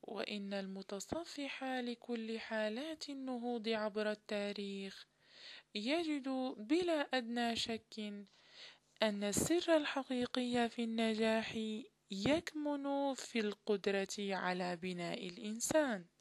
وإن المتصفح لكل حالات النهوض عبر التاريخ يجد بلا أدنى شك أن السر الحقيقي في النجاح يكمن في القدرة على بناء الإنسان.